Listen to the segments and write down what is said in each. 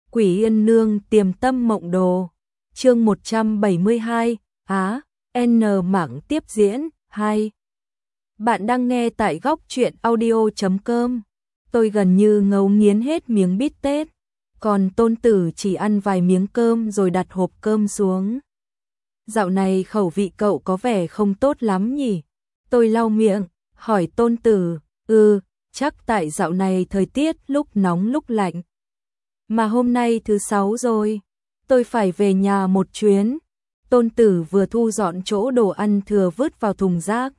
Quỷ Yên Nương Tiềm Tâm Mộng Đồ. Chương 172, N mảng tiếp diễn 2. Bạn đang nghe tại góc truyện audio.com. Tôi gần như ngấu nghiến hết miếng bít tết, còn Tôn Tử chỉ ăn vài miếng cơm rồi đặt hộp cơm xuống. Dạo này khẩu vị cậu có vẻ không tốt lắm nhỉ? Tôi lau miệng, hỏi Tôn Tử. Chắc tại dạo này thời tiết lúc nóng lúc lạnh. Mà hôm nay thứ 6 rồi, tôi phải về nhà một chuyến. Tôn Tử vừa thu dọn chỗ đồ ăn thừa vứt vào thùng rác,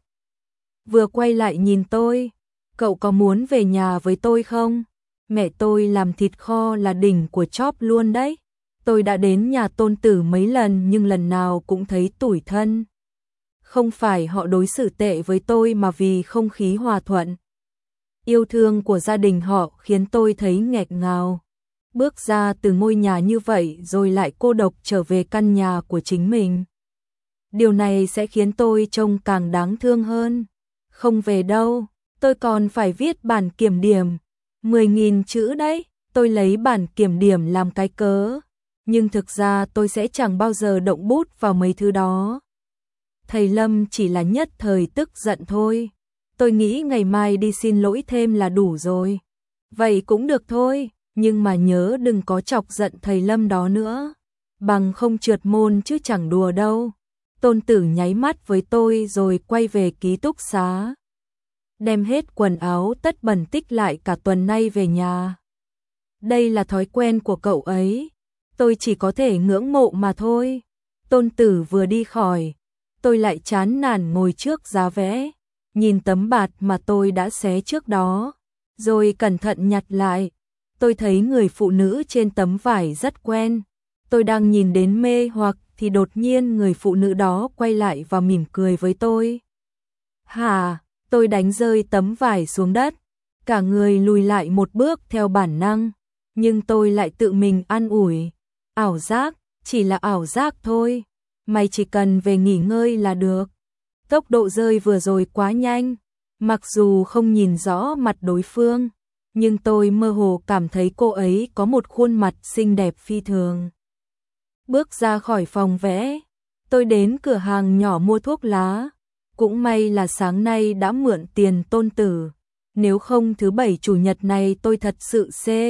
vừa quay lại nhìn tôi. Cậu có muốn về nhà với tôi không? Mẹ tôi làm thịt kho là đỉnh của chóp luôn đấy. Tôi đã đến nhà Tôn Tử mấy lần nhưng lần nào cũng thấy tủi thân. Không phải họ đối xử tệ với tôi mà vì không khí hòa thuận, yêu thương của gia đình họ khiến tôi thấy nghẹt ngào. Bước ra từ ngôi nhà như vậy rồi lại cô độc trở về căn nhà của chính mình. Điều này sẽ khiến tôi trông càng đáng thương hơn. Không về đâu, tôi còn phải viết bản kiểm điểm. 10.000 chữ đấy, tôi lấy bản kiểm điểm làm cái cớ. Nhưng thực ra tôi sẽ chẳng bao giờ động bút vào mấy thứ đó. Thầy Lâm chỉ là nhất thời tức giận thôi. Tôi nghĩ ngày mai đi xin lỗi thêm là đủ rồi. Vậy cũng được thôi, nhưng mà nhớ đừng có chọc giận thầy Lâm đó nữa. Bằng không trượt môn chứ chẳng đùa đâu. Tôn Tử nháy mắt với tôi rồi quay về ký túc xá, đem hết quần áo tất bẩn tích lại cả tuần nay về nhà. Đây là thói quen của cậu ấy, tôi chỉ có thể ngưỡng mộ mà thôi. Tôn Tử vừa đi khỏi, tôi lại chán nản ngồi trước giá vẽ, nhìn tấm bạt mà tôi đã xé trước đó, rồi cẩn thận nhặt lại. Tôi thấy người phụ nữ trên tấm vải rất quen. Tôi đang nhìn đến mê hoặc thì đột nhiên người phụ nữ đó quay lại và mỉm cười với tôi. Hả? Tôi đánh rơi tấm vải xuống đất, cả người lùi lại một bước theo bản năng, nhưng tôi lại tự mình an ủi. Ảo giác, chỉ là ảo giác thôi, mày chỉ cần về nghỉ ngơi là được. Tốc độ rơi vừa rồi quá nhanh, mặc dù không nhìn rõ mặt đối phương, nhưng tôi mơ hồ cảm thấy cô ấy có một khuôn mặt xinh đẹp phi thường. Bước ra khỏi phòng vẽ, tôi đến cửa hàng nhỏ mua thuốc lá. Cũng may là sáng nay đã mượn tiền Tôn Tử, nếu không thứ bảy chủ nhật này tôi thật sự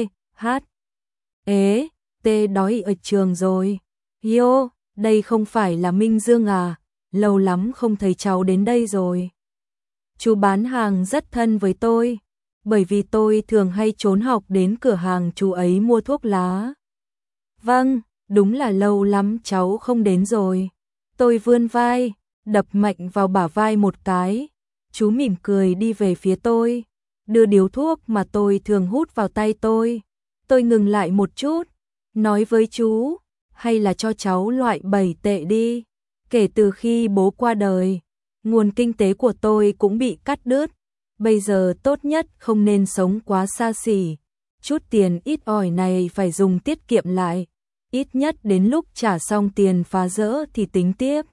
đói ở trường rồi. Yo, đây không phải là Minh Dương à, lâu lắm không thấy cháu đến đây rồi. Chú bán hàng rất thân với tôi, bởi vì tôi thường hay trốn học đến cửa hàng chú ấy mua thuốc lá. Vâng, đúng là lâu lắm cháu không đến rồi. Tôi vươn vai, đập mạnh vào bả vai một cái. Chú mỉm cười đi về phía tôi, đưa điếu thuốc mà tôi thường hút vào tay tôi. Tôi ngừng lại một chút, nói với chú, hay là cho cháu loại 7 tệ đi. Kể từ khi bố qua đời, nguồn kinh tế của tôi cũng bị cắt đứt. Bây giờ tốt nhất không nên sống quá xa xỉ. Chút tiền ít ỏi này phải dùng tiết kiệm lại. Ít nhất đến lúc trả xong tiền phá rỡ thì tính tiếp.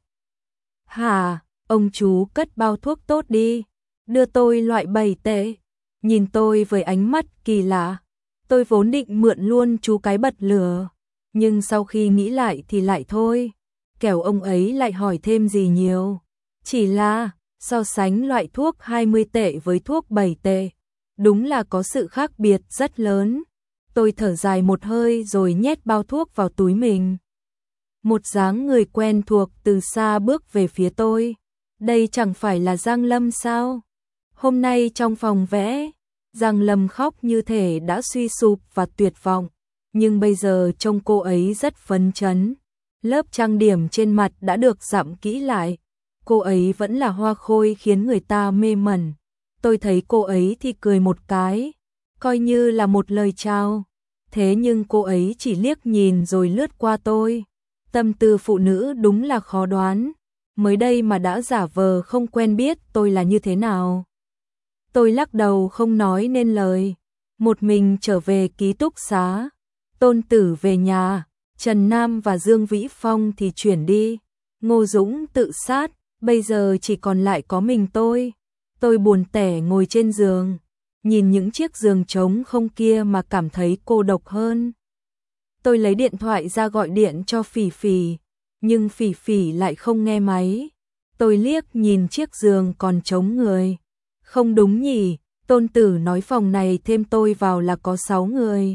Hả, ông chú cất bao thuốc tốt đi, đưa tôi loại 7 tệ. Nhìn tôi với ánh mắt kỳ lạ, tôi vốn định mượn luôn chú cái bật lửa, nhưng sau khi nghĩ lại thì lại thôi, kẻo ông ấy lại hỏi thêm gì nhiều. Chỉ là, so sánh loại thuốc 20 tệ với thuốc 7 tệ, đúng là có sự khác biệt rất lớn. Tôi thở dài một hơi rồi nhét bao thuốc vào túi mình. Một dáng người quen thuộc từ xa bước về phía tôi. Đây chẳng phải là Giang Lâm sao? Hôm nay trong phòng vẽ, Giang Lâm khóc như thể đã suy sụp và tuyệt vọng, nhưng bây giờ trông cô ấy rất phấn chấn. Lớp trang điểm trên mặt đã được dặm kỹ lại. Cô ấy vẫn là hoa khôi khiến người ta mê mẩn. Tôi thấy cô ấy thì cười một cái, coi như là một lời chào. Thế nhưng cô ấy chỉ liếc nhìn rồi lướt qua tôi. Tâm tư phụ nữ đúng là khó đoán. Mới đây mà đã giả vờ không quen biết tôi là như thế nào. Tôi lắc đầu không nói nên lời. Một mình trở về ký túc xá. Tôn Tử về nhà, Trần Nam và Dương Vĩ Phong thì chuyển đi. Ngô Dũng tự sát, bây giờ chỉ còn lại có mình tôi. Tôi buồn tẻ ngồi trên giường, nhìn những chiếc giường trống không kia mà cảm thấy cô độc hơn. Tôi lấy điện thoại ra gọi điện cho Phỉ Phỉ, nhưng Phỉ Phỉ lại không nghe máy. Tôi liếc nhìn chiếc giường còn trống người. Không đúng nhỉ, Tôn Tử nói phòng này thêm tôi vào là có 6 người.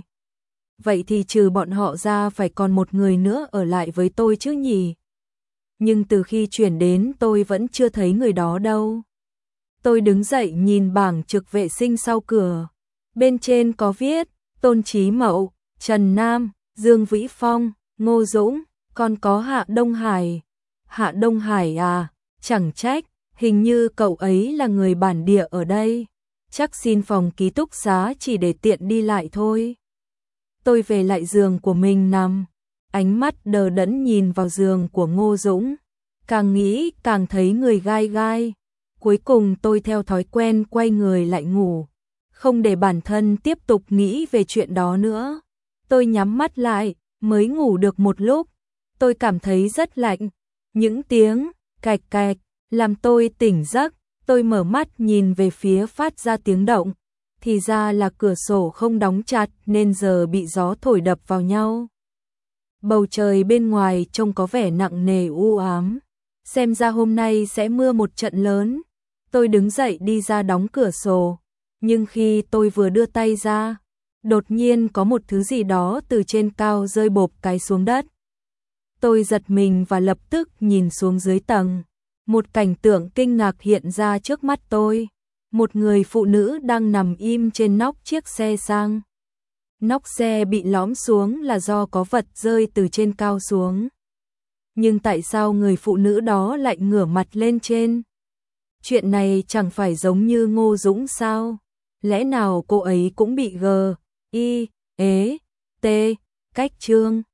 Vậy thì trừ bọn họ ra phải còn một người nữa ở lại với tôi chứ nhỉ? Nhưng từ khi chuyển đến tôi vẫn chưa thấy người đó đâu. Tôi đứng dậy nhìn bảng trực vệ sinh sau cửa. Bên trên có viết Tôn Chí Mậu, Trần Nam, Dương Vĩ Phong, Ngô Dũng, còn có Hạ Đông Hải. Hạ Đông Hải à, chẳng trách, hình như cậu ấy là người bản địa ở đây. Chắc xin phòng ký túc xá chỉ để tiện đi lại thôi. Tôi về lại giường của mình nằm, ánh mắt đờ đẫn nhìn vào giường của Ngô Dũng. Càng nghĩ càng thấy người gai gai. Cuối cùng tôi theo thói quen quay người lại ngủ, không để bản thân tiếp tục nghĩ về chuyện đó nữa. Tôi nhắm mắt lại, mới ngủ được một lúc, tôi cảm thấy rất lạnh. Những tiếng cạch cạch làm tôi tỉnh giấc. Tôi mở mắt nhìn về phía phát ra tiếng động, thì ra là cửa sổ không đóng chặt nên giờ bị gió thổi đập vào nhau. Bầu trời bên ngoài trông có vẻ nặng nề u ám, xem ra hôm nay sẽ mưa một trận lớn. Tôi đứng dậy đi ra đóng cửa sổ, nhưng khi tôi vừa đưa tay ra, đột nhiên có một thứ gì đó từ trên cao rơi bộp cái xuống đất. Tôi giật mình và lập tức nhìn xuống dưới tầng. Một cảnh tượng kinh ngạc hiện ra trước mắt tôi. Một người phụ nữ đang nằm im trên nóc chiếc xe sang. Nóc xe bị lõm xuống là do có vật rơi từ trên cao xuống. Nhưng tại sao người phụ nữ đó lại ngửa mặt lên trên? Chuyện này chẳng phải giống như Ngô Dũng sao? Lẽ nào cô ấy cũng bị G, I, ế, T, cách trương?